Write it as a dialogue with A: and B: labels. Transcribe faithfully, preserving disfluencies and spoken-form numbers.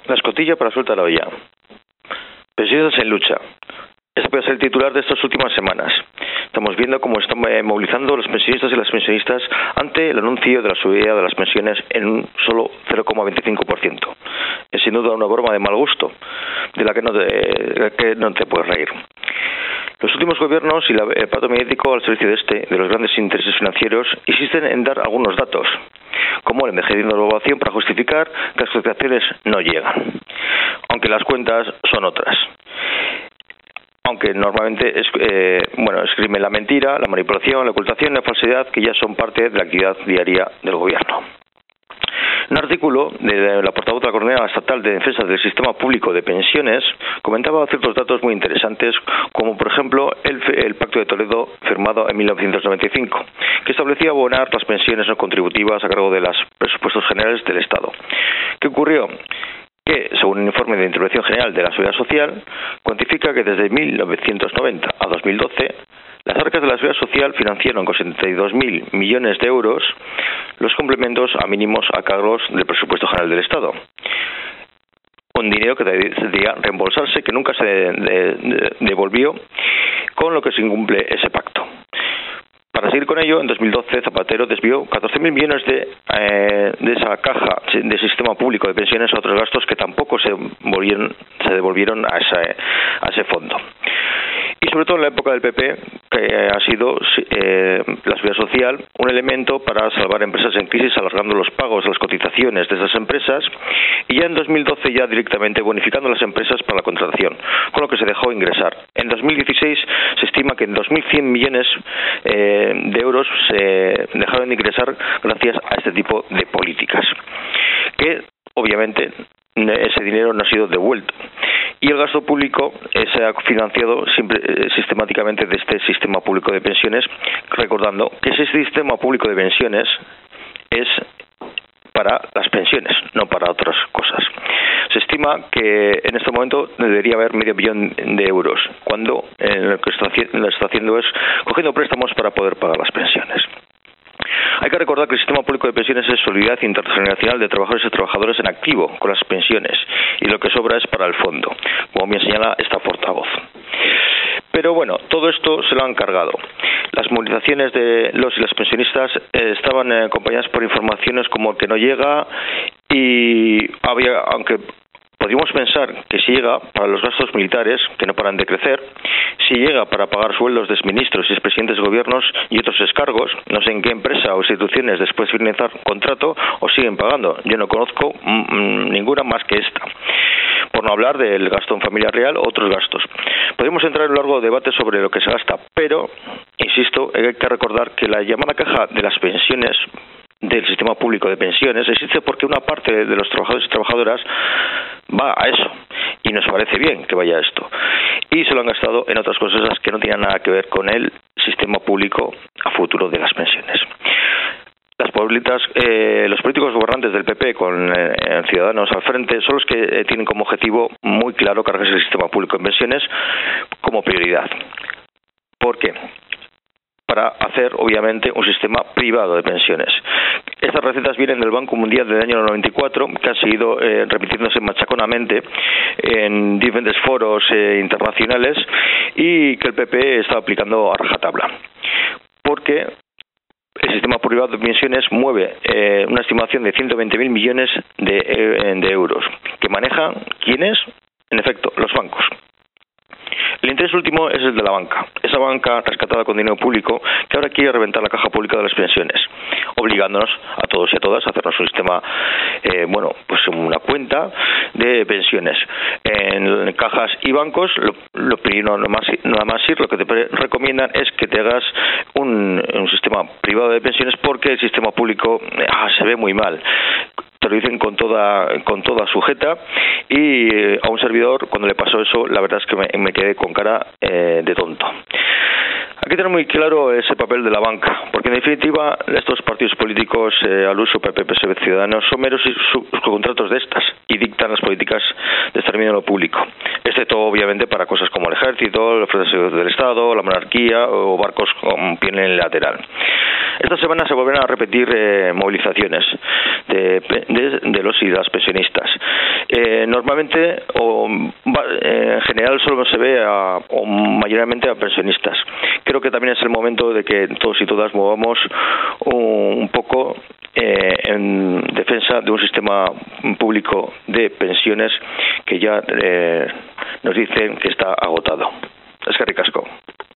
A: La escotilla para suelta la olla. Pensionistas en lucha. Este puede ser el titular de estas últimas semanas. Estamos viendo cómo están movilizando los pensionistas y las pensionistas ante el anuncio de la subida de las pensiones en un solo cero coma veinticinco por ciento. Es sin duda una broma de mal gusto, de la que no te, de la que no te puedes reír. Los últimos gobiernos y el aparato mediático al servicio de este, de los grandes intereses financieros, insisten en dar algunos datos, como el envejecimiento de la población, para justificar que las cotizaciones no llegan, aunque las cuentas son otras. Aunque normalmente es, eh, bueno, escriben la mentira, la manipulación, la ocultación y la falsedad, que ya son parte de la actividad diaria del gobierno. Un artículo de la portavoz de la Coordinadora Estatal de Defensa del Sistema Público de Pensiones comentaba ciertos datos muy interesantes, como por ejemplo el, el Pacto de Toledo firmado en mil novecientos noventa y cinco, que establecía abonar las pensiones no contributivas a cargo de los presupuestos generales del Estado. ¿Qué ocurrió? Que, según un informe de Intervención General de la Seguridad Social, cuantifica que desde mil novecientos noventa a dos mil doce las arcas de la Seguridad Social financiaron con setenta y dos mil millones de euros los complementos a mínimos a cargos del presupuesto general del Estado. Un dinero que debía reembolsarse, que nunca se de, de, devolvió, con lo que se incumple ese pacto. Para seguir con ello, en dos mil doce Zapatero desvió catorce mil millones de, eh, de esa caja de sistema público de pensiones a otros gastos que tampoco se, volvieron, se devolvieron a ese, a ese fondo. Y sobre todo en la época del P P, que ha sido eh, la seguridad social un elemento para salvar empresas en crisis, alargando los pagos de las cotizaciones de esas empresas, y ya en dos mil doce ya directamente bonificando las empresas para la contratación, con lo que se dejó ingresar. En dos mil dieciséis se estima que en dos mil cien millones eh, de euros se dejaron de ingresar gracias a este tipo de políticas, que obviamente ese dinero no ha sido devuelto. Y el gasto público eh, se ha financiado siempre, eh, sistemáticamente de este sistema público de pensiones, recordando que ese sistema público de pensiones es para las pensiones, no para otras cosas. Se estima que en este momento debería haber medio billón de euros, cuando eh, lo que está, lo está haciendo es cogiendo préstamos para poder pagar las pensiones. Hay que recordar que el sistema público de pensiones es solidaridad intergeneracional de trabajadores y trabajadoras en activo con las pensiones, y lo que sobra es para el fondo, como bien señala esta portavoz. Pero bueno, todo esto se lo han cargado. Las movilizaciones de los y las pensionistas eh, estaban eh, acompañadas por informaciones como que no llega, y había, aunque podríamos pensar que si llega para los gastos militares, que no paran de crecer, si llega para pagar sueldos de exministros y expresidentes de gobiernos y otros excargos, no sé en qué empresa o instituciones después de finalizar contrato o siguen pagando. Yo no conozco mmm, ninguna más que esta. Por no hablar del gasto en familia real o otros gastos. Podemos entrar en un largo debate sobre lo que se gasta, pero, insisto, hay que recordar que la llamada caja de las pensiones del sistema público de pensiones existe porque una parte de los trabajadores y trabajadoras va a eso, y nos parece bien que vaya a esto, y se lo han gastado en otras cosas que no tienen nada que ver con el sistema público a futuro de las pensiones. Las políticas, eh, los políticos gobernantes del P P con eh, Ciudadanos al frente son los que eh, tienen como objetivo muy claro cargarse el sistema público de pensiones como prioridad. ¿Por qué? Para hacer, obviamente, un sistema privado de pensiones. Estas recetas vienen del Banco Mundial del año noventa y cuatro, que han seguido eh, repitiéndose machaconamente en diferentes foros eh, internacionales, y que el P P está aplicando a rajatabla. Porque el sistema privado de pensiones mueve eh, una estimación de ciento veinte mil millones de, eh, de euros, que manejan, ¿quiénes? En efecto, los bancos. El interés último es el de la banca, esa banca rescatada con dinero público que ahora quiere reventar la caja pública de las pensiones, obligándonos a todos y a todas a hacernos un sistema, eh, bueno, pues una cuenta de pensiones. En cajas y bancos, lo, lo primero, nada más, nada más ir, lo que te recomiendan es que te hagas un, un sistema privado de pensiones, porque el sistema público ah, se ve muy mal. Te lo dicen con toda con toda sujeta, y eh, a un servidor, cuando le pasó eso, la verdad es que me, me quedé con cara eh, de tonto. Hay que tener muy claro ese papel de la banca, porque en definitiva estos partidos políticos, eh, al uso P P, P S O E, Ciudadanos, son meros subcontratos de estas y dictan las políticas de exterminio de lo público, excepto obviamente para cosas como el ejército, las fuerzas del Estado, la monarquía o barcos con pie lateral. Esta semana se volverán a repetir eh, movilizaciones de, de, de los y las pensionistas. Eh, normalmente, o eh, en general, solo se ve a, o mayormente a pensionistas. Creo que también es el momento de que todos y todas movamos un, un poco eh, en defensa de un sistema público de pensiones que ya eh, nos dicen que está agotado. Eskerrik asko.